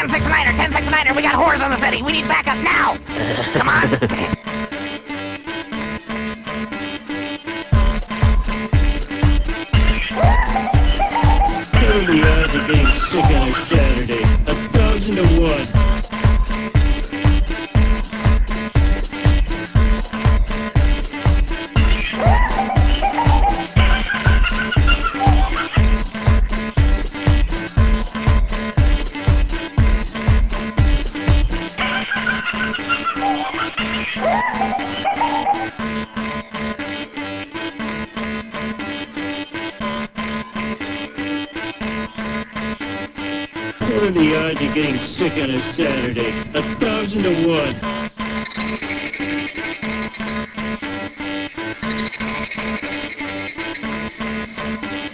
1069er, 1069er, we got whores on the city. We need backup now. Come on. What are the odds of getting sick on a Saturday? 1,000 to 1. What are the odds of getting sick on a Saturday? 1,000 to 1.